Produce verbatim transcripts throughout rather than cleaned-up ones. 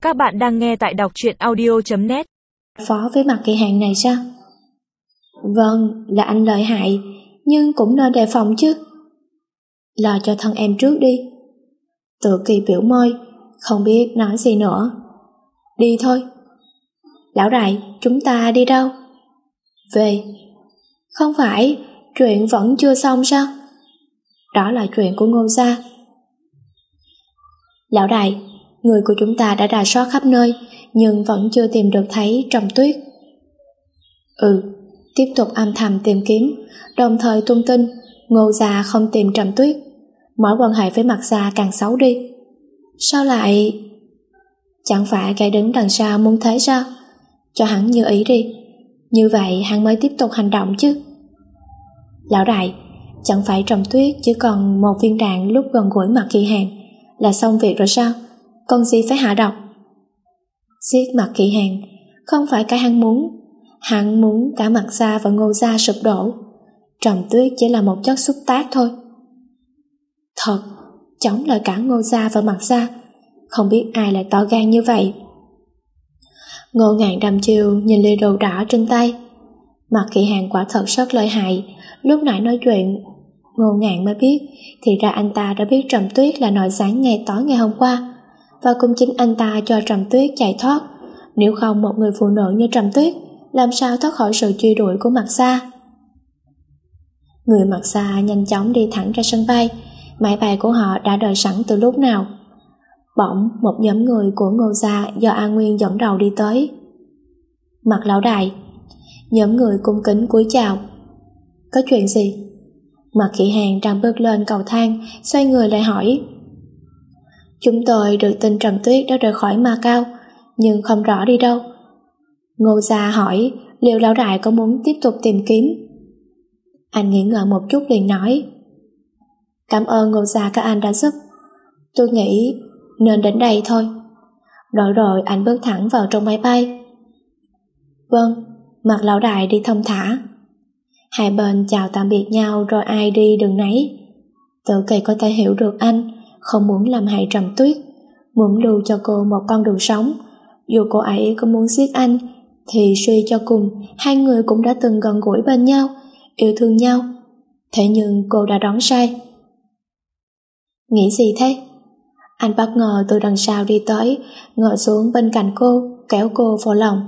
Các bạn đang nghe tại đọc truyện audio chấm net. Phó với mặt kỳ hạn này sao? Vâng, là anh lợi hại, nhưng cũng nên đề phòng chứ. Lo cho thân em trước đi. Tự Kỳ biểu môi, không biết nói gì nữa. Đi thôi. Lão đại, chúng ta đi đâu? Về. Không phải, chuyện vẫn chưa xong sao? Đó là chuyện của Ngô gia. Lão đại, người của chúng ta đã rà soát khắp nơi, nhưng vẫn chưa tìm được thấy Trầm Tuyết. Ừ, tiếp tục âm thầm tìm kiếm, đồng thời tung tin Ngô gia không tìm Trầm Tuyết, mối quan hệ với Mạc gia càng xấu đi. Sao lại... Chẳng phải kẻ đứng đằng sau muốn thế sao? Cho hắn như ý đi, như vậy hắn mới tiếp tục hành động chứ. Lão đại, chẳng phải Trầm Tuyết chỉ còn một viên đạn lúc gần gũi Mạc Kỳ Hàng là xong việc rồi sao? Còn gì phải hạ độc? Giết Mạc Kỳ Hàng không phải cái hắn muốn, hắn muốn cả Mạc gia và Ngô gia sụp đổ. Trầm Tuyết chỉ là một chất xúc tác thôi. Thật, chống lại cả Ngô gia và Mạc gia, không biết ai lại to gan như vậy. Ngô Ngạn đăm chiêu nhìn ly rượu đỏ trên tay. Mạc Kỳ Hàng quả thật rất lợi hại. Lúc nãy nói chuyện Ngô Ngạn mới biết, thì ra anh ta đã biết Trầm Tuyết là nội gián ngày tối ngày hôm qua, và cũng chính anh ta cho Trầm Tuyết chạy thoát. Nếu không, một người phụ nữ như Trầm Tuyết làm sao thoát khỏi sự truy đuổi của Mạc gia. Người Mạc gia nhanh chóng đi thẳng ra sân bay. Máy bay của họ đã đợi sẵn từ lúc nào. Bỗng một nhóm người của Ngô gia do A Nguyên dẫn đầu đi tới. Mạc lão đại. Nhóm người cung kính cúi chào. Có chuyện gì? Mạc Kỳ Hàng đang bước lên cầu thang, xoay người lại hỏi. Chúng tôi được tin Trầm Tuyết đã rời khỏi Ma Cao, nhưng không rõ đi đâu. Ngô gia hỏi liệu lão đại có muốn tiếp tục tìm kiếm. Anh nghĩ ngợi một chút liền nói. Cảm ơn Ngô gia các anh đã giúp. Tôi nghĩ nên đến đây thôi. Rồi rồi anh bước thẳng vào trong máy bay. Vâng, Mạc lão đại đi thông thả. Hai bên chào tạm biệt nhau rồi ai đi đường nấy. Tự Kỳ có thể hiểu được anh không muốn làm hại Trầm Tuyết, muốn lưu cho cô một con đường sống. Dù cô ấy có muốn giết anh, thì suy cho cùng hai người cũng đã từng gần gũi bên nhau, yêu thương nhau. Thế nhưng cô đã đoán sai. Nghĩ gì thế? Anh bất ngờ từ đằng sau đi tới, ngồi xuống bên cạnh cô, kéo cô vào lòng.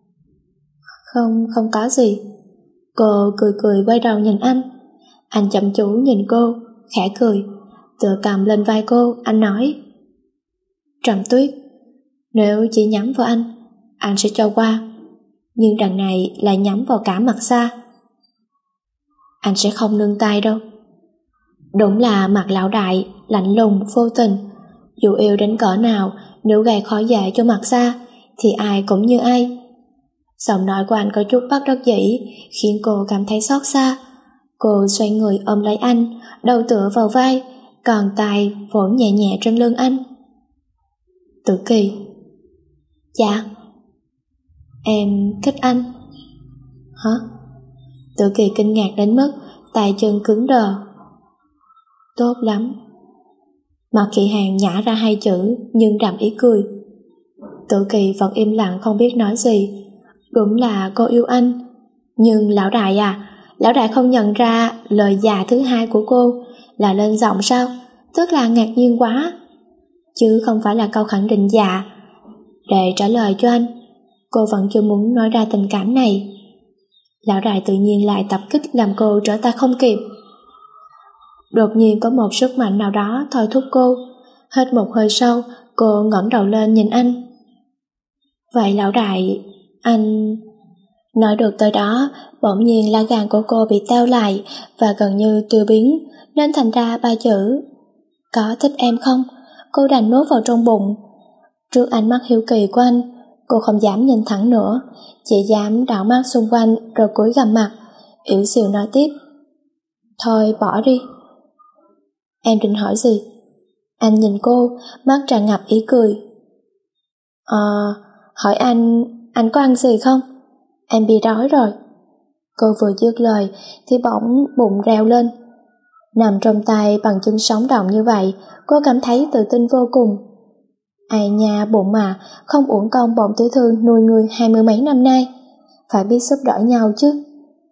Không, không có gì. Cô cười cười quay đầu nhìn anh. Anh chăm chú nhìn cô, khẽ cười, tựa cầm lên vai cô, anh nói. Trầm Tuyết, nếu chỉ nhắm vào anh, anh sẽ cho qua. Nhưng đằng này lại nhắm vào cả Mạc gia. Anh sẽ không nương tay đâu. Đúng là Mạc lão đại, lạnh lùng, vô tình. Dù yêu đến cỡ nào, nếu gây khó dễ cho Mạc gia, thì ai cũng như ai. Giọng nói của anh có chút bất đắc dĩ, khiến cô cảm thấy xót xa. Cô xoay người ôm lấy anh, đầu tựa vào vai, còn tay vỗ nhẹ nhẹ trên lưng anh. Tự Kỳ. Dạ. Em thích anh. Hả? Tự Kỳ kinh ngạc đến mức tay chân cứng đờ. Tốt lắm. Mạc Kỳ Hàng nhả ra hai chữ nhưng đậm ý cười. Tự Kỳ vẫn im lặng không biết nói gì. Đúng là cô yêu anh. Nhưng lão đại à, lão đại không nhận ra lời dạ thứ hai của cô là lên giọng sao? Tức là ngạc nhiên quá, chứ không phải là câu khẳng định dạ. Để trả lời cho anh, cô vẫn chưa muốn nói ra tình cảm này. Lão đại tự nhiên lại tập kích làm cô trở tay không kịp. Đột nhiên có một sức mạnh nào đó thôi thúc cô. Hết một hơi sâu, cô ngẩng đầu lên nhìn anh. Vậy lão đại, anh... Nói được tới đó, bỗng nhiên lá gan của cô bị teo lại và gần như tiêu biến, nên thành ra ba chữ. Có thích em không? Cô đành nuốt vào trong bụng. Trước ánh mắt hiếu kỳ của anh, cô không dám nhìn thẳng nữa, chỉ dám đảo mắt xung quanh rồi cúi gằm mặt, yếu xìu nói tiếp. Thôi bỏ đi. Em định hỏi gì? Anh nhìn cô, mắt tràn ngập ý cười. Ờ, hỏi anh, anh có ăn gì không? Em bị đói rồi. Cô vừa dứt lời thì bỗng bụng reo lên. Nằm trong tay bằng chân sống động như vậy, cô cảm thấy tự tin vô cùng. Ai nha bụng mà, không uổng công bọn tiểu thư nuôi người hai mươi mấy năm nay, phải biết giúp đỡ nhau chứ.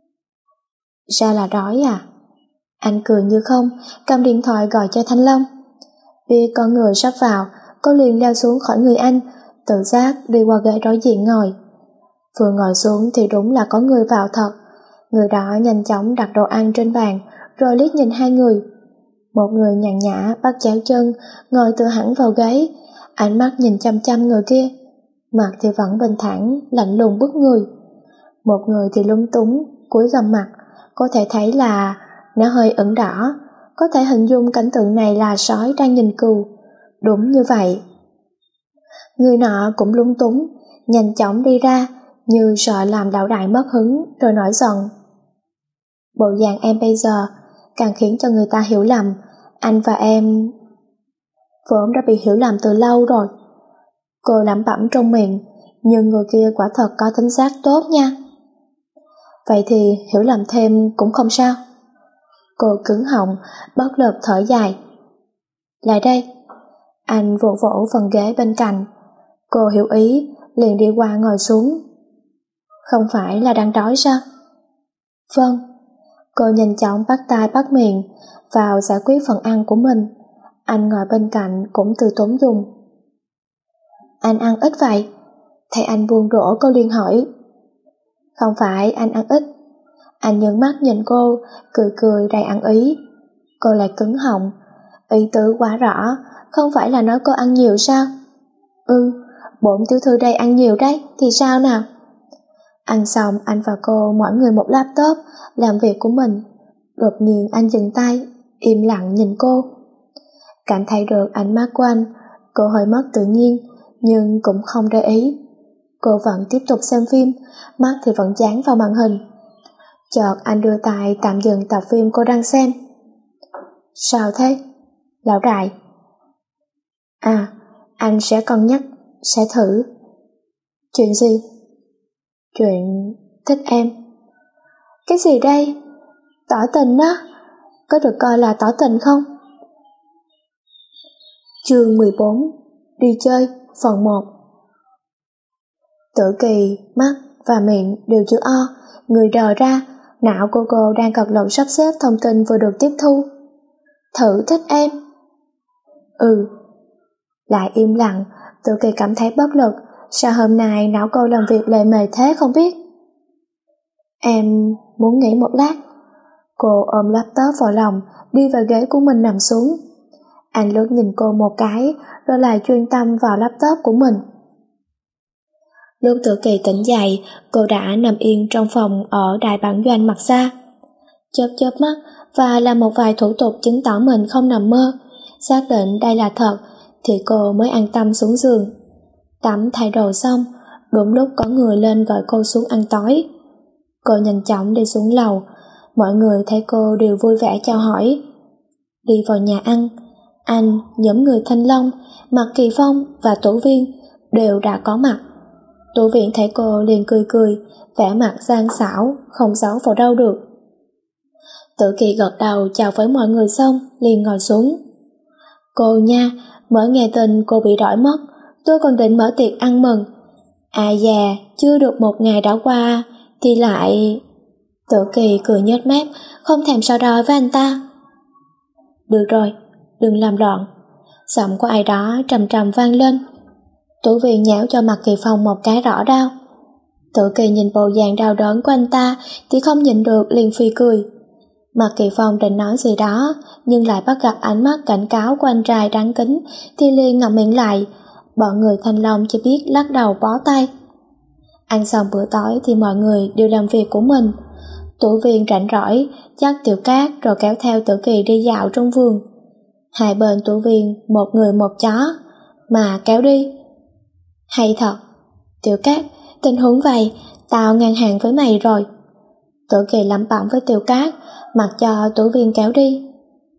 Ra là đói à? Anh cười như không, cầm điện thoại gọi cho Thanh Long. Biết con người sắp vào, cô liền leo xuống khỏi người anh, tự giác đi qua ghế đối diện ngồi. Vừa ngồi xuống thì đúng là có người vào thật. Người đó nhanh chóng đặt đồ ăn trên bàn, rồi liếc nhìn hai người. Một người nhàn nhã bắt chéo chân, ngồi tựa hẳn vào ghế, ánh mắt nhìn chăm chăm người kia. Mặt thì vẫn bình thản, lạnh lùng bức người. Một người thì lúng túng, cúi gằm mặt, có thể thấy là nó hơi ửng đỏ, có thể hình dung cảnh tượng này là sói đang nhìn cừu. Đúng như vậy. Người nọ cũng lúng túng, nhanh chóng đi ra, như sợ làm lão đại mất hứng, rồi nổi giận. Bộ dạng em bây giờ càng khiến cho người ta hiểu lầm, anh và em vốn đã bị hiểu lầm từ lâu rồi. Cô lẩm bẩm trong miệng, nhưng người kia quả thật có thính giác tốt nha. Vậy thì hiểu lầm thêm cũng không sao. Cô cứng họng, bất lực thở dài. Lại đây. Anh vỗ vỗ phần ghế bên cạnh. Cô hiểu ý, liền đi qua ngồi xuống. Không phải là đang đói sao? Vâng. Cô nhanh chóng bắt tay bắt miệng vào giải quyết phần ăn của mình. Anh ngồi bên cạnh cũng từ tốn dùng. Anh ăn ít vậy? Thấy anh buông đũa cô liền hỏi. Không phải anh ăn ít. Anh nhướng mắt nhìn cô, cười cười đầy ăn ý. Cô lại cứng họng. Ý tứ quá rõ, không phải là nói cô ăn nhiều sao? Ừ, bổn tiểu thư đây ăn nhiều đấy, thì sao nào? Ăn xong anh và cô mỗi người một laptop, làm việc của mình. Đột nhiên anh dừng tay, im lặng nhìn cô. Cảm thấy được ánh mắt của anh, cô hơi mất tự nhiên, nhưng cũng không để ý. Cô vẫn tiếp tục xem phim, mắt thì vẫn dán vào màn hình. Chợt anh đưa tay tạm dừng tập phim cô đang xem. Sao thế? Lão đại. À, anh sẽ cân nhắc, sẽ thử. Chuyện gì? Chuyện thích em. Cái gì đây? Tỏ tình đó, có được coi là tỏ tình không? Chương mười bốn. Đi chơi, phần một. Tử Kỳ, mắt và miệng đều chữ O, người đờ ra, não của cô đang cật lực sắp xếp thông tin vừa được tiếp thu. Thử thích em. Ừ. Lại im lặng, Tử Kỳ cảm thấy bất lực, sao hôm nay não cô làm việc lề mề thế không biết. Em muốn nghỉ một lát. Cô ôm laptop vào lòng, đi vào ghế của mình nằm xuống. Anh lướt nhìn cô một cái, rồi lại chuyên tâm vào laptop của mình. Lúc Tử Kỳ tỉnh dậy, cô đã nằm yên trong phòng ở đại bản doanh mặt xa. Chớp chớp mắt và làm một vài thủ tục chứng tỏ mình không nằm mơ, xác định đây là thật, thì cô mới an tâm xuống giường. Tắm thay đồ xong, đúng lúc có người lên gọi cô xuống ăn tối. Cô nhanh chóng đi xuống lầu, mọi người thấy cô đều vui vẻ chào hỏi. Đi vào nhà ăn, anh, nhóm người Thanh Long, Mạc Kỳ Phong và Tổ Viên đều đã có mặt. Tổ Viên thấy cô liền cười cười, vẻ mặt gian xảo, không giấu vào đâu được. Tử Kỳ gật đầu chào với mọi người xong, liền ngồi xuống. Cô nha, mới nghe tin cô bị đổi mất, tôi còn định mở tiệc ăn mừng. À già, chưa được một ngày đã qua, thì lại... Tử Kỳ cười nhếch mép, không thèm so đo với anh ta. Được rồi, đừng làm loạn. Giọng của ai đó trầm trầm vang lên. Tổ Viên nhéo cho Mạc Kỳ Phong một cái rõ đau. Tử Kỳ nhìn bộ dạng đau đớn của anh ta thì không nhịn được liền phì cười. Mạc Kỳ Phong định nói gì đó, nhưng lại bắt gặp ánh mắt cảnh cáo của anh trai đáng kính thì liền ngậm miệng lại. Bọn người Thanh Long chỉ biết lắc đầu bó tay. Ăn xong bữa tối thì mọi người đều làm việc của mình. Tổ Viên rảnh rỗi dắt Tiểu Cát rồi kéo theo Tử Kỳ đi dạo trong vườn. Hai bên Tổ Viên một người một chó, mà kéo đi. Hay thật. Tiểu Cát, tình huống vậy, tao ngang hàng với mày rồi. Tử Kỳ lẩm bẩm với Tiểu Cát, mặc cho Tổ Viên kéo đi.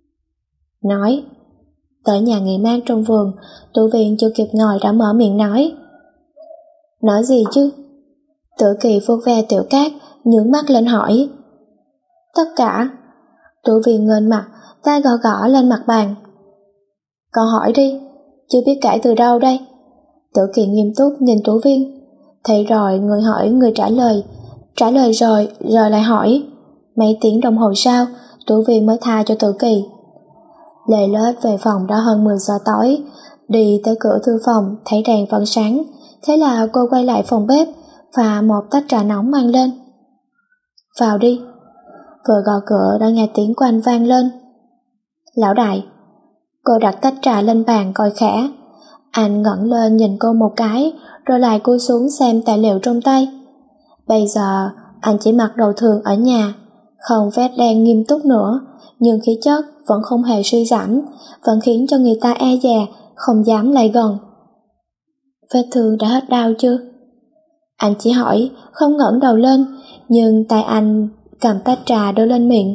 Nói. Tới nhà nghỉ mát trong vườn, Tổ Viên chưa kịp ngồi đã mở miệng nói. Nói gì chứ? Tử Kỳ vuốt ve Tiểu Cát, nhướng mắt lên hỏi. Tất cả. Tổ Viên ngên mặt, tay gõ gõ lên mặt bàn. Con hỏi đi. Chưa biết kể từ đâu đây? Tử Kỳ nghiêm túc nhìn Tú Viên. Thấy rồi, người hỏi người trả lời. Trả lời rồi, rồi lại hỏi. Mấy tiếng đồng hồ sau, Tú Viên mới tha cho Tử Kỳ. Lê Lết về phòng đã hơn mười giờ tối. Đi tới cửa thư phòng, thấy đèn vẫn sáng. Thế là cô quay lại phòng bếp, pha một tách trà nóng mang lên. Vào đi. Vừa gõ cửa đã nghe tiếng của anh vang lên. Lão đại. Cô đặt tách trà lên bàn coi khẽ. Anh ngẩng lên nhìn cô một cái, rồi lại cúi xuống xem tài liệu trong tay. Bây giờ anh chỉ mặc đồ thường ở nhà, không vest đen nghiêm túc nữa, nhưng khí chất vẫn không hề suy giảm, vẫn khiến cho người ta e dè, không dám lại gần. Vết thương đã hết đau chưa? Anh chỉ hỏi, không ngẩng đầu lên, nhưng tay anh cầm tách trà đưa lên miệng.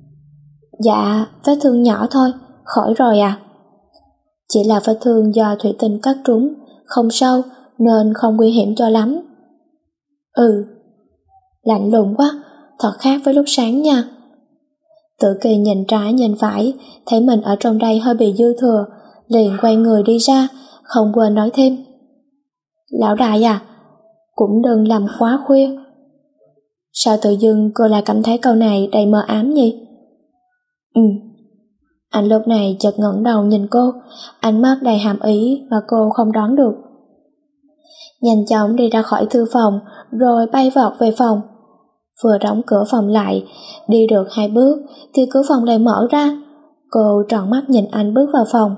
Dạ, vết thương nhỏ thôi, khỏi rồi à? Chỉ là vết thương do thủy tinh cắt trúng, không sâu nên không nguy hiểm cho lắm. Ừ. Lạnh lùng quá, thật khác với lúc sáng nha. Tử Kỳ nhìn trái nhìn phải, thấy mình ở trong đây hơi bị dư thừa, liền quay người đi ra, không quên nói thêm. Lão đại à, cũng đừng làm quá khuya. Sao tự dưng cô lại cảm thấy câu này đầy mờ ám nhỉ? Ừ. Anh lúc này chợt ngẩng đầu nhìn cô, ánh mắt đầy hàm ý mà cô không đoán được. Nhanh chóng đi ra khỏi thư phòng, rồi bay vọt về phòng. Vừa đóng cửa phòng lại, đi được hai bước thì cửa phòng lại mở ra. Cô tròn mắt nhìn anh bước vào phòng.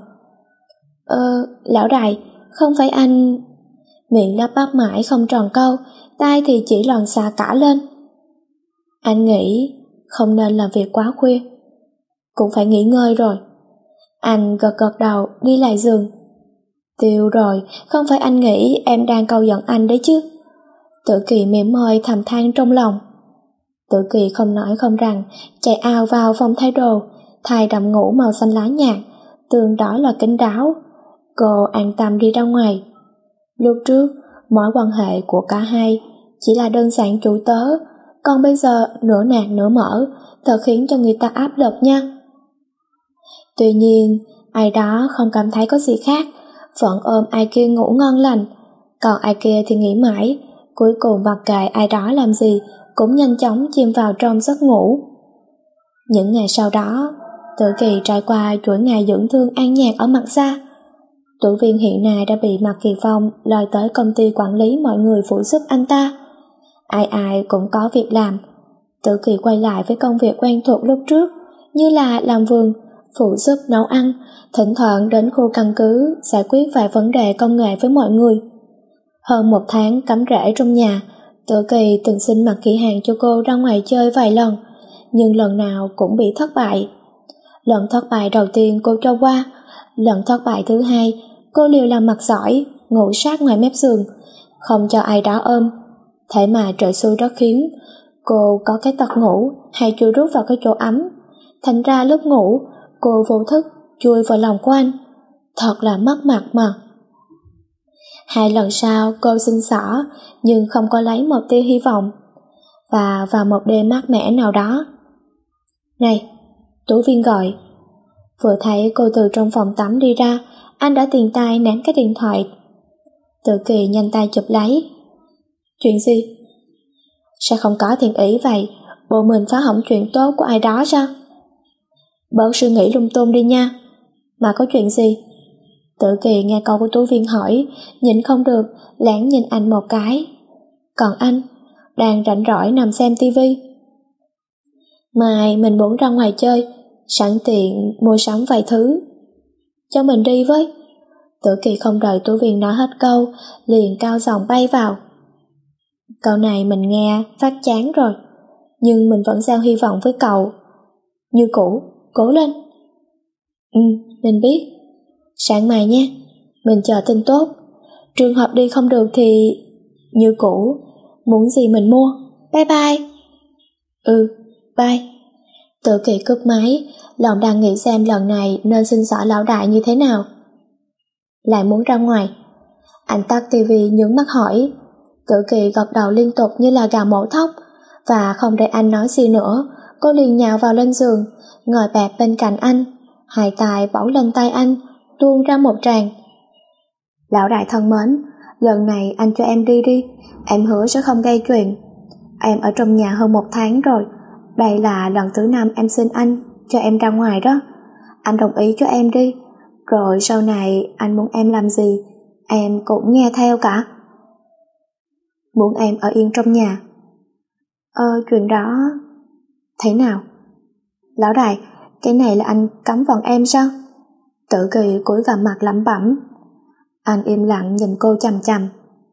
Ờ, lão đại, không phải anh... Miệng lắp bắp mãi không tròn câu, tai thì chỉ lòn xà cả lên. Anh nghĩ không nên làm việc quá khuya, cũng phải nghỉ ngơi rồi. Anh gật gật đầu đi lại giường. Tiêu rồi, không phải anh nghĩ em đang câu giận anh đấy chứ? Tử Kỳ mỉm môi thầm than trong lòng. Tử Kỳ không nói không rằng, chạy ào vào phòng thay đồ, thay đầm ngủ màu xanh lá nhạt, tường đó là kính đáo. Cô an tâm đi ra ngoài. Lúc trước, mối quan hệ của cả hai chỉ là đơn giản chủ tớ, còn bây giờ nửa nạt nửa mở, thật khiến cho người ta áp lực nha. Tuy nhiên, ai đó không cảm thấy có gì khác, vẫn ôm ai kia ngủ ngon lành, còn ai kia thì nghĩ mãi, cuối cùng mặc kệ ai đó làm gì, cũng nhanh chóng chìm vào trong giấc ngủ. Những ngày sau đó, Tử Kỳ trải qua chuỗi ngày dưỡng thương an nhàn ở mặt xa. Tủ Viên hiện nay đã bị Mạc Kỳ Phong lôi tới công ty quản lý mọi người phụ giúp anh ta. Ai ai cũng có việc làm. Tử Kỳ quay lại với công việc quen thuộc lúc trước, như là làm vườn, phụ giúp nấu ăn, thỉnh thoảng đến khu căn cứ giải quyết vài vấn đề công nghệ với mọi người. Hơn một tháng cắm rễ trong nhà, Tử Kỳ từng xin Mạc Kỷ Hàng cho cô ra ngoài chơi vài lần, nhưng lần nào cũng bị thất bại. Lần thất bại đầu tiên cô cho qua, lần thất bại thứ hai cô liều làm mặt giỏi, ngủ sát ngoài mép giường, không cho ai đó ôm. Thế mà trời xui đất khiến, cô có cái tật ngủ hay chui rút vào cái chỗ ấm, thành ra lúc ngủ cô vô thức chui vào lòng của anh. Thật là mất mặt mà. Hai lần sau cô xin xỏ, nhưng không có lấy một tia hy vọng. Và vào một đêm mát mẻ nào đó. Này, Tú Viên gọi. Vừa thấy cô từ trong phòng tắm đi ra, anh đã tiền tay ném cái điện thoại. Tử Kỳ nhanh tay chụp lấy. Chuyện gì? Sao không có thiện ý vậy? Bộ mình phá hỏng chuyện tốt của ai đó sao? Bớt suy nghĩ lung tung đi nha. Mà có chuyện gì? Tử Kỳ nghe câu của Tú Viên hỏi, nhịn không được, lén nhìn anh một cái. Còn anh, đang rảnh rỗi nằm xem tivi. Mai mình muốn ra ngoài chơi, sẵn tiện mua sắm vài thứ. Cho mình đi với. Tử Kỳ không đợi Tú Viên nói hết câu, liền cao giọng bay vào. Câu này mình nghe phát chán rồi, nhưng mình vẫn gieo hy vọng với cậu. Như cũ, cố lên. Ừ, mình biết. Sáng mai nhé, mình chờ tin tốt. Trường hợp đi không được thì... Như cũ, muốn gì mình mua. Bye bye. Ừ, bye. Tử Kỳ cúp máy, lòng đang nghĩ xem lần này nên xin xỏ lão đại như thế nào. Lại muốn ra ngoài. Anh tắt tivi nhướng mắt hỏi. Tử Kỳ gật đầu liên tục như là gà mổ thóc, và không để anh nói gì nữa, cô liền nhào vào lên giường, ngồi bẹp bên cạnh anh, hai tay bấu lên tay anh, tuôn ra một tràng. Lão đại thân mến, lần này anh cho em đi đi, em hứa sẽ không gây chuyện. Em ở trong nhà hơn một tháng rồi, đây là lần thứ năm em xin anh cho em ra ngoài đó. Anh đồng ý cho em đi, rồi sau này anh muốn em làm gì, em cũng nghe theo cả. Muốn em ở yên trong nhà. Ờ, chuyện đó... Thế nào? Lão đại, cái này là anh cấm vận em sao? Tử Kỳ cúi gằm mặt lẩm bẩm. Anh im lặng nhìn cô chằm chằm.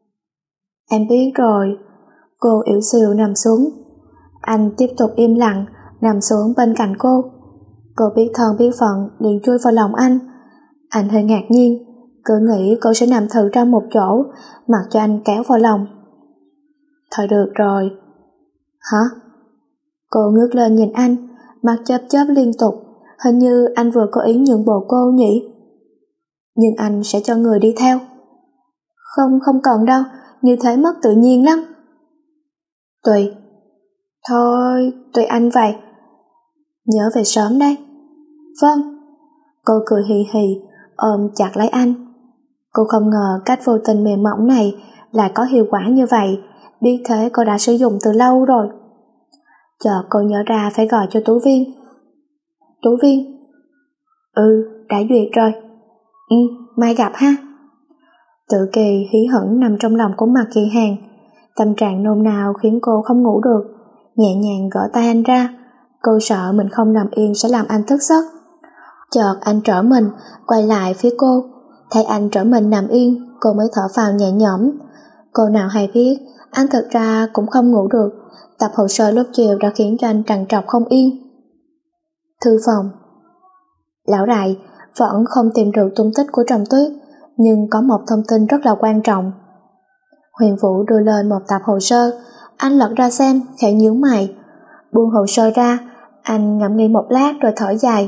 Em biết rồi. Cô yếu xìu nằm xuống. Anh tiếp tục im lặng nằm xuống bên cạnh cô. Cô biết thân biết phận liền chui vào lòng anh. Anh hơi ngạc nhiên, cứ nghĩ cô sẽ nằm thử ra một chỗ, mặc cho anh kéo vào lòng. Thôi được rồi. Hả? Cô ngước lên nhìn anh, mắt chớp chớp liên tục, hình như anh vừa có ý nhượng bộ cô nhỉ? Nhưng anh sẽ cho người đi theo. Không, không cần đâu, như thế mất tự nhiên lắm. Tùy. Thôi, tùy anh vậy. Nhớ về sớm đây. Vâng. Cô cười hì hì, ôm chặt lấy anh. Cô không ngờ cách vô tình mềm mỏng này lại có hiệu quả như vậy, biết thế cô đã sử dụng từ lâu rồi. Chợt cô nhớ ra phải gọi cho Tú Viên. Tú Viên? Ừ, đã duyệt rồi. Ừ, mai gặp ha. Tự Kỳ hí hửng nằm trong lòng của Mạc Kỳ Hàng. Tâm trạng nôn nao khiến cô không ngủ được. Nhẹ nhàng gỡ tay anh ra. Cô sợ mình không nằm yên sẽ làm anh thức giấc. Chợt anh trở mình, quay lại phía cô. Thấy anh trở mình nằm yên, cô mới thở phào nhẹ nhõm. Cô nào hay biết, anh thực ra cũng không ngủ được. Tập hồ sơ lúc chiều đã khiến cho anh trằn trọc không yên. Thư phòng. Lão đại vẫn không tìm được tung tích của Trầm Tuyết, nhưng có một thông tin rất là quan trọng. Huyền Vũ đưa lên một tập hồ sơ, anh lật ra xem, khẽ nhíu mày. Buông hồ sơ ra, anh ngẫm nghĩ một lát rồi thở dài.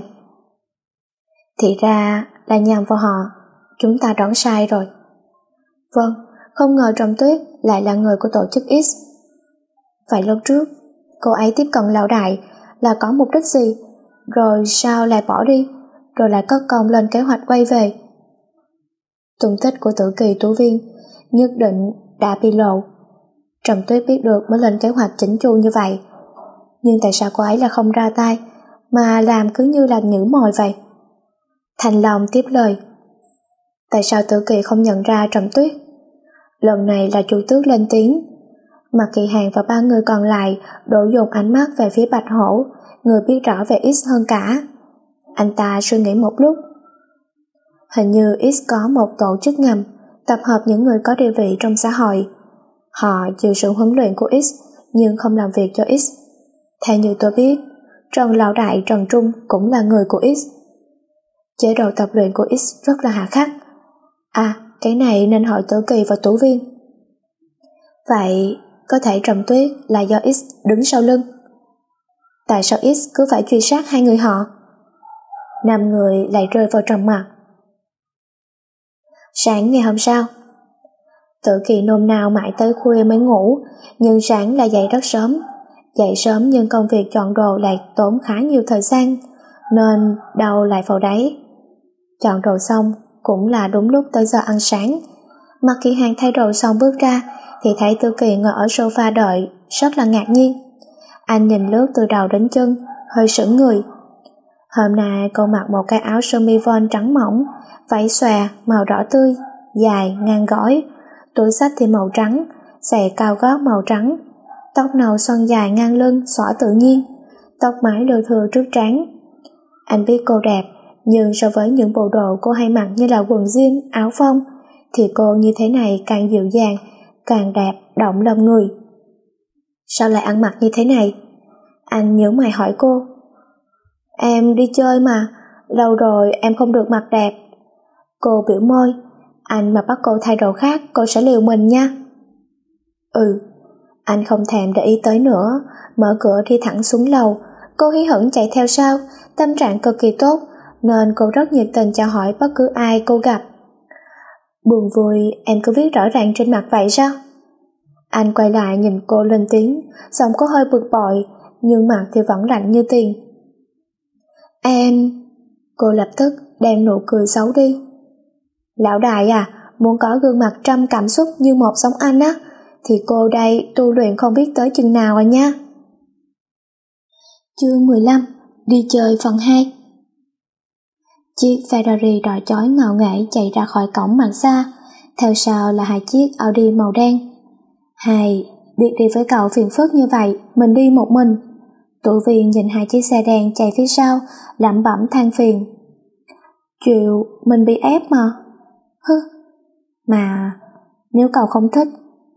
Thì ra là nhằm vào họ, chúng ta đoán sai rồi. Vâng, không ngờ Trầm Tuyết lại là người của tổ chức X. Vậy lúc trước, cô ấy tiếp cận lão đại là có mục đích gì, rồi sao lại bỏ đi, rồi lại cất công lên kế hoạch quay về. Tung tích của Tử Kỳ Tú Viên nhất định đã bị lộ. Trầm Tuyết biết được mới lên kế hoạch chỉnh chu như vậy. Nhưng tại sao cô ấy là không ra tay, mà làm cứ như là nhử mồi vậy? Thành Long tiếp lời. Tại sao Tử Kỳ không nhận ra Trầm Tuyết? Lần này là Chu Tước lên tiếng. Mạc Kỳ Hàng và ba người còn lại đổ dồn ánh mắt về phía Bạch Hổ, người biết rõ về X hơn cả. Anh ta suy nghĩ một lúc. Hình như X có một tổ chức ngầm, tập hợp những người có địa vị trong xã hội. Họ chịu sự huấn luyện của X, nhưng không làm việc cho X. Theo như tôi biết, Trần Lão Đại Trần Trung cũng là người của X. Chế độ tập luyện của X rất là hà khắc. À, cái này nên hỏi Tử Kỳ và Tú Viên. Vậy có thể Trầm Tuyết là do X đứng sau lưng. Tại sao X cứ phải truy sát hai người họ? Năm người lại rơi vào trầm mặc. Sáng ngày hôm sau, Tử Kỳ nôn nao mãi tới khuya mới ngủ, nhưng sáng là dậy rất sớm. Dậy sớm nhưng công việc chọn đồ lại tốn khá nhiều thời gian, nên đầu lại vào đấy. Chọn đồ xong cũng là đúng lúc tới giờ ăn sáng. Mạc Kỳ Hàng thay đồ xong bước ra thì thấy Tử Kỳ ngồi ở sofa đợi, rất là ngạc nhiên. Anh nhìn lướt từ đầu đến chân, hơi sững người. Hôm nay cô mặc một cái áo sơ mi von trắng mỏng, váy xòe màu đỏ tươi, dài ngang gõi, túi xách thì màu trắng, giày cao gót màu trắng, tóc nâu xoăn dài ngang lưng xõa tự nhiên, tóc mái lưa thưa trước trán. Anh biết cô đẹp, nhưng so với những bộ đồ cô hay mặc như là quần jean, áo phông, thì cô như thế này càng dịu dàng, càng đẹp, động lòng người. Sao lại ăn mặc như thế này? Anh nhíu mày hỏi cô. Em đi chơi mà, lâu rồi em không được mặc đẹp. Cô biểu môi. Anh mà bắt cô thay đồ khác, cô sẽ liều mình nha. Ừ. Anh không thèm để ý tới nữa, mở cửa đi thẳng xuống lầu. Cô hí hửng chạy theo sau, tâm trạng cực kỳ tốt, nên cô rất nhiệt tình chào hỏi bất cứ ai cô gặp. Buồn vui em cứ viết rõ ràng trên mặt vậy sao? Anh quay lại nhìn cô lên tiếng, giọng có hơi bực bội, nhưng mặt thì vẫn lạnh như tiền. Em... Cô lập tức đem nụ cười xấu đi. Lão đại à, muốn có gương mặt trăm cảm xúc như một giống anh á, thì cô đây tu luyện không biết tới chừng nào à nha. Chương mười lăm, đi chơi phần hai. Chiếc Ferrari đỏ chói ngạo nghễ chạy ra khỏi cổng màn xa, theo sau là hai chiếc Audi màu đen. Hai, việc đi với cậu phiền phức như vậy, mình đi một mình. Tụ viên nhìn hai chiếc xe đen chạy phía sau, lẩm bẩm than phiền. Chịu, mình bị ép mà. Hứ, mà nếu cậu không thích.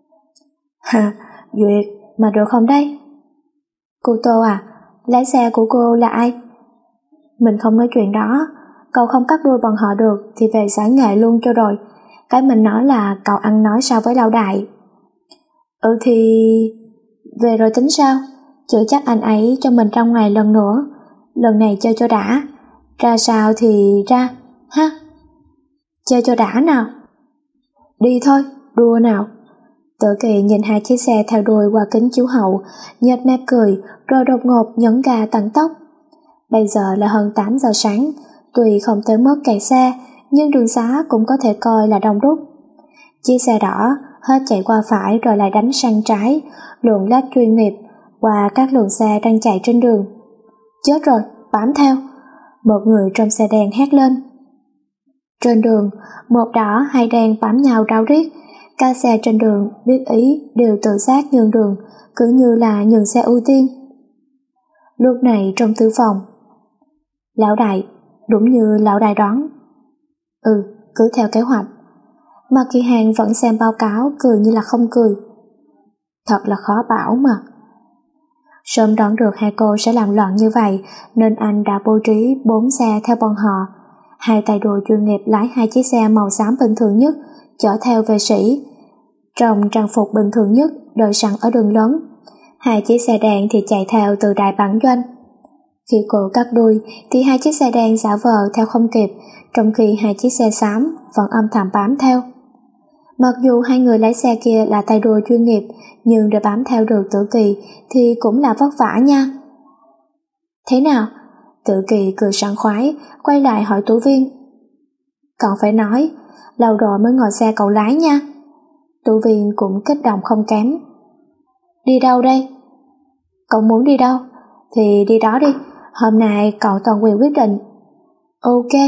Hả, Duyệt, mà được không đây? Cô Tô à, lái xe của cô là ai? Mình không nói chuyện đó, cậu không cắt đuôi bọn họ được thì về giải nghệ luôn cho rồi. Cái mình nói là cậu ăn nói sao với Lão Đại. Ừ thì... về rồi tính sao? Chưa chắc anh ấy cho mình ra ngoài lần nữa. Lần này chơi cho đã. Ra sao thì ra, ha? Chơi cho đã nào. Đi thôi, đua nào. Tử Kỳ nhìn hai chiếc xe theo đuôi qua kính chiếu hậu, nhếch mép cười, rồi đột ngột nhấn ga tăng tốc. Bây giờ là hơn tám giờ sáng, tuy không tới mức kẹt xe, nhưng đường xá cũng có thể coi là đông đúc. Chiếc xe đỏ hết chạy qua phải rồi lại đánh sang trái, luồn lách chuyên nghiệp qua các luồng xe đang chạy trên đường. Chết rồi, bám theo! Một người trong xe đen hét lên. Trên đường, một đỏ hai đen bám nhau ráo riết. Các xe trên đường biết ý đều tự giác nhường đường, cứ như là nhường xe ưu tiên. Lúc này trong thư phòng, Lão Đại, đúng như Lão Đại đoán. Ừ, cứ theo kế hoạch. Mạc Kỳ Hàng vẫn xem báo cáo, cười như là không cười. Thật là khó bảo mà. Sớm đoán được hai cô sẽ làm loạn như vậy, nên anh đã bố trí bốn xe theo bọn họ. Hai tay đồ chuyên nghiệp lái hai chiếc xe màu xám bình thường nhất, chở theo vệ sĩ trong trang phục bình thường nhất, đợi sẵn ở đường lớn. Hai chiếc xe đen thì chạy theo từ đại bản doanh. Khi cô cắt đuôi thì hai chiếc xe đen giả vờ theo không kịp, trong khi hai chiếc xe xám vẫn âm thầm bám theo. Mặc dù hai người lái xe kia là tay đua chuyên nghiệp, nhưng để bám theo được Tử Kỳ thì cũng là vất vả nha. Thế nào? Tử Kỳ cười sảng khoái, quay lại hỏi Tú Viên. Còn phải nói, lâu rồi mới ngồi xe cậu lái nha. Tú Viên cũng kích động không kém. Đi đâu đây? Cậu muốn đi đâu? Thì đi đó đi, hôm nay cậu toàn quyền quyết định. Ok.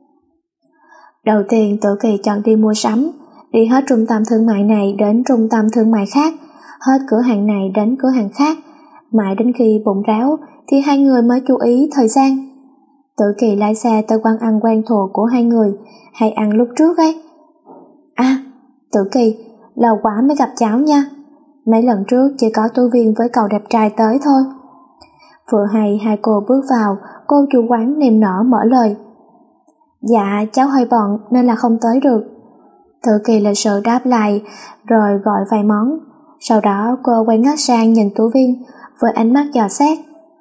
Đầu tiên Tử Kỳ chọn đi mua sắm, đi hết trung tâm thương mại này đến trung tâm thương mại khác, hết cửa hàng này đến cửa hàng khác, mãi đến khi bụng ráo thì hai người mới chú ý thời gian. Tử Kỳ lái xe tới quán ăn quen thuộc của hai người, hay ăn lúc trước ấy. À, Tử Kỳ, lâu quá mới gặp cháu nha. Mấy lần trước chỉ có Tú Viên với cậu đẹp trai tới thôi. Vừa hay hai cô bước vào, cô chủ quán niềm nở mở lời. Dạ, cháu hơi bận nên là không tới được. Tử Kỳ lịch sự đáp lại, rồi gọi vài món. Sau đó cô quay ngắt sang nhìn Tú Viên với ánh mắt dò xét.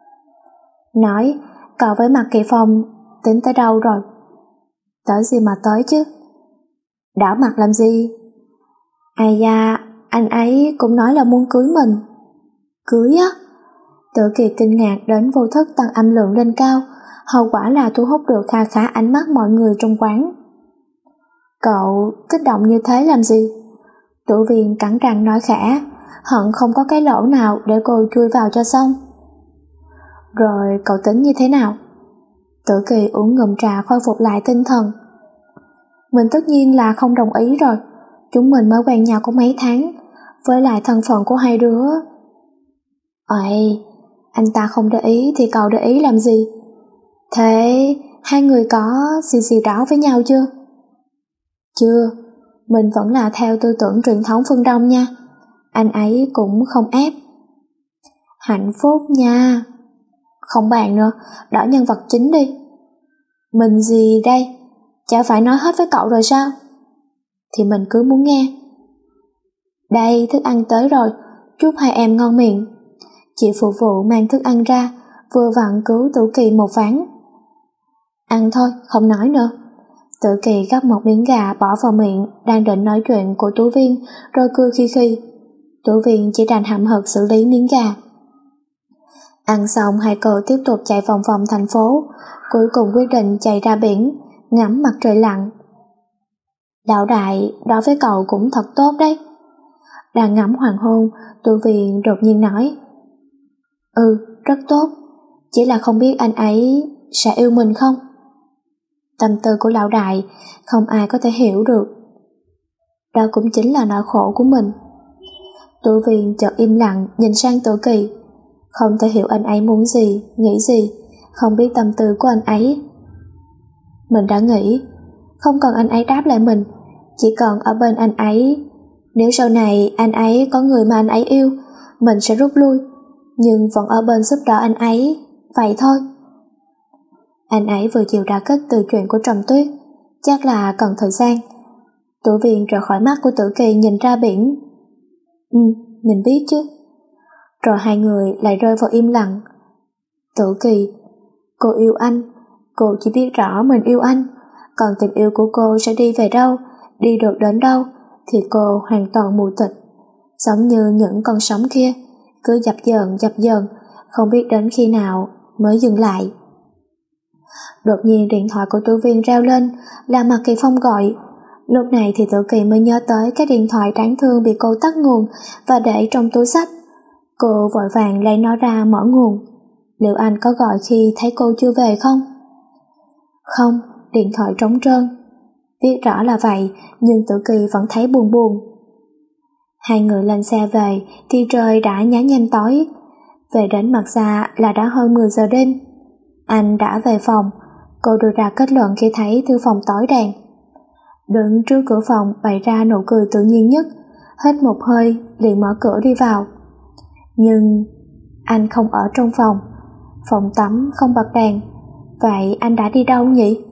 Nói, cậu với Mạc Kỳ Phong tính tới đâu rồi? Tới gì mà tới chứ? Đảo mặt làm gì? Ai da, anh ấy cũng nói là muốn cưới mình. Cưới á? Tử Kỳ kinh ngạc đến vô thức tăng âm lượng lên cao, hậu quả là thu hút được kha khá ánh mắt mọi người trong quán. Cậu kích động như thế làm gì? Tử Viên cắn răng nói khẽ, hận không có cái lỗ nào để cô chui vào cho xong. Rồi cậu tính như thế nào? Tử Kỳ uống ngụm trà khôi phục lại tinh thần. Mình tất nhiên là không đồng ý rồi, chúng mình mới quen nhau có mấy tháng, với lại thân phận của hai đứa. Ây, anh ta không để ý thì cậu để ý làm gì? Thế hai người có gì gì đó với nhau chưa? Chưa, mình vẫn là theo tư tưởng truyền thống phương Đông nha. Anh ấy cũng không ép. Hạnh phúc nha. Không bàn nữa, đỡ nhân vật chính đi. Mình gì đây? Chả phải nói hết với cậu rồi sao? Thì mình cứ muốn nghe. Đây, thức ăn tới rồi, chúc hai em ngon miệng. Chị phục vụ mang thức ăn ra, vừa vặn cứu Tử Kỳ một ván. Ăn thôi, không nói nữa. Tử Kỳ gắp một miếng gà bỏ vào miệng, đang định nói chuyện của Tú Viên, rồi cười khi khi. Tú Viên chỉ đành hậm hực xử lý miếng gà. Ăn xong hai cô tiếp tục chạy vòng vòng thành phố, cuối cùng quyết định chạy ra biển, ngắm mặt trời lặn. Lão đại đối với cậu cũng thật tốt đấy. Đang ngắm hoàng hôn, Tu Viện đột nhiên nói. Ừ, rất tốt, chỉ là không biết anh ấy sẽ yêu mình không? Tâm tư của lão đại không ai có thể hiểu được. Đó cũng chính là nỗi khổ của mình. Tu Viện chợt im lặng nhìn sang Tử Kỳ, không thể hiểu anh ấy muốn gì, nghĩ gì, không biết tâm tư của anh ấy. Mình đã nghĩ, không cần anh ấy đáp lại mình, chỉ cần ở bên anh ấy. Nếu sau này anh ấy có người mà anh ấy yêu, mình sẽ rút lui, nhưng vẫn ở bên giúp đỡ anh ấy, vậy thôi. Anh ấy vừa chịu đả kích từ chuyện của Trầm Tuyết, chắc là cần thời gian. Tử Viên rời khỏi mắt của Tử Kỳ nhìn ra biển. Ừ, mình biết chứ. Rồi hai người lại rơi vào im lặng. Tử Kỳ, cô yêu anh, cô chỉ biết rõ mình yêu anh, còn tình yêu của cô sẽ đi về đâu, đi được đến đâu, thì cô hoàn toàn mù tịch, giống như những con sóng kia, cứ dập dờn dập dờn, không biết đến khi nào mới dừng lại. Đột nhiên điện thoại của Tử Viên reo lên, là Mạc Kỳ Phong gọi. Lúc này thì Tử Kỳ mới nhớ tới cái điện thoại đáng thương bị cô tắt nguồn và để trong túi xách. Cô vội vàng lấy nó ra mở nguồn. Liệu anh có gọi khi thấy cô chưa về không? Không, điện thoại trống trơn. Biết rõ là vậy, nhưng Tử Kỳ vẫn thấy buồn buồn. Hai người lên xe về thì trời đã nhá nhem tối. Về đến Mạc Gia là đã hơn mười giờ đêm. Anh đã về phòng, cô đưa ra kết luận khi thấy thư phòng tối đèn. Đứng trước cửa phòng bày ra nụ cười tự nhiên nhất, hít một hơi liền mở cửa đi vào. Nhưng anh không ở trong phòng, phòng tắm không bật đèn, vậy anh đã đi đâu nhỉ?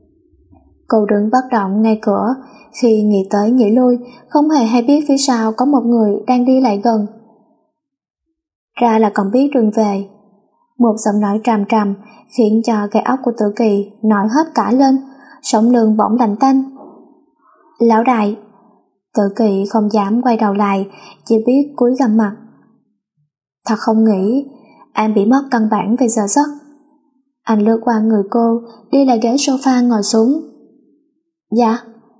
Cô đứng bất động ngay cửa, khi nghĩ tới nghĩ lui, không hề hay biết phía sau có một người đang đi lại gần. Ra là còn biết đường về. Một giọng nói trầm trầm khiến cho cái óc của Tử Kỳ nổi hết cả lên, sống lưng bỗng lạnh tanh. Lão đại. Tử Kỳ không dám quay đầu lại, chỉ biết cúi gằm mặt. Thật không nghĩ anh bị mất căn bản về giờ giấc. Anh lướt qua người cô, đi lại ghế sofa ngồi xuống. Dạ.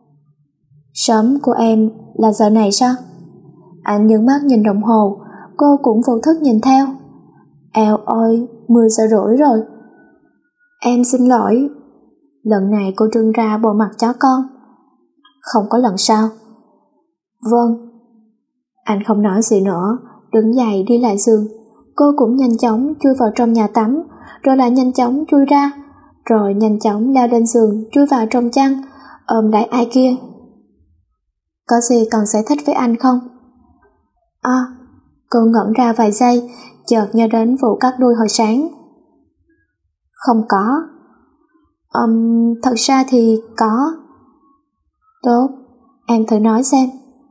Sớm của em là giờ này sao? Anh nhướng mắt nhìn đồng hồ, cô cũng vô thức nhìn theo. Eo ơi, mười giờ rưỡi rồi. Em xin lỗi. Lần này cô trưng ra bộ mặt chó con. Không có lần sau. Vâng. Anh không nói gì nữa, đứng dậy đi lại giường. Cô cũng nhanh chóng chui vào trong nhà tắm, rồi lại nhanh chóng chui ra, rồi nhanh chóng leo lên giường chui vào trong chăn, ôm lấy ai kia. Có gì cần giải thích với anh không? À, cô ngẩn ra vài giây, chợt nhớ đến vụ cắt đuôi hồi sáng. Không có. Um, thật ra thì có. Tốt, em thử nói xem.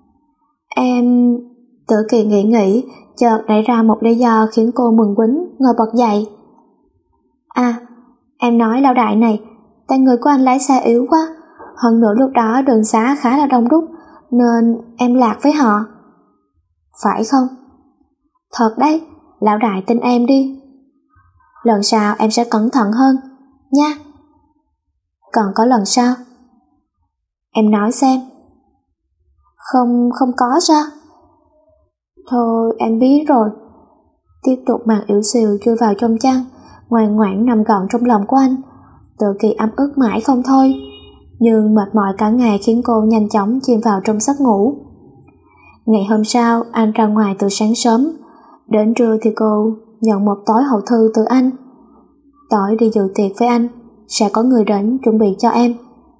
Em... Tử Kỳ nghĩ nghĩ, chợt nảy ra một lý do khiến cô mừng quýnh, ngồi bật dậy. À, em nói lão đại này, tay người của anh lái xe yếu quá, hơn nữa lúc đó đường xá khá là đông đúc, nên em lạc với họ. Phải không? Thật đấy, lão đại tin em đi. Lần sau em sẽ cẩn thận hơn, nha. Còn có lần sau? Em nói xem. Không, không có sao? Thôi em biết rồi. Tiếp tục màn yếu xìu chui vào trong chăn, ngoan ngoãn nằm gọn trong lòng của anh. Tử Kỳ ấm ức mãi không thôi, nhưng mệt mỏi cả ngày khiến cô nhanh chóng chìm vào trong giấc ngủ. Ngày hôm sau anh ra ngoài từ sáng sớm, đến trưa thì cô nhận một tối hậu thư từ anh. Tối đi dự tiệc với anh, sẽ có người đến chuẩn bị cho em.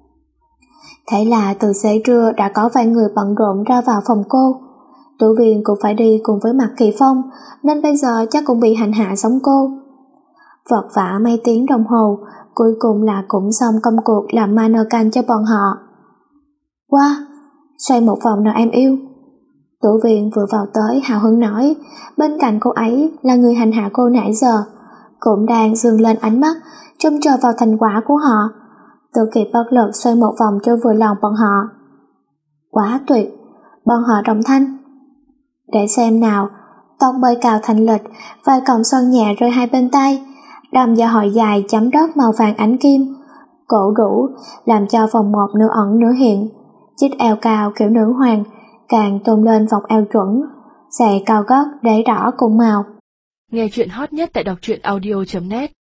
Thế là từ xế trưa đã có vài người bận rộn ra vào phòng cô. Tử Viên cũng phải đi cùng với Mạc Kỳ Phong, nên bây giờ chắc cũng bị hành hạ giống cô. Vật vã mấy tiếng đồng hồ, cuối cùng là cũng xong công cuộc làm mannequin cho bọn họ. Wow, xoay một vòng nào em yêu. Tử Viên vừa vào tới hào hứng nói, bên cạnh cô ấy là người hành hạ cô nãy giờ, cũng đang dừng lên ánh mắt, trông chờ vào thành quả của họ. Tử Kỳ bất lực xoay một vòng cho vừa lòng bọn họ. Quá tuyệt, bọn họ đồng thanh. Để xem nào, tóc bơi cào thành lịch, vài cọng son nhẹ rơi hai bên tay, đầm da hỏi dài chấm đất màu vàng ánh kim, cổ rũ làm cho vòng một nửa ẩn nửa hiện, chiếc eo cao kiểu nữ hoàng càng tôn lên vòng eo chuẩn, giày cao gót đế đỏ cùng màu. Nghe chuyện hot nhất tại đọc truyện audio chấm net.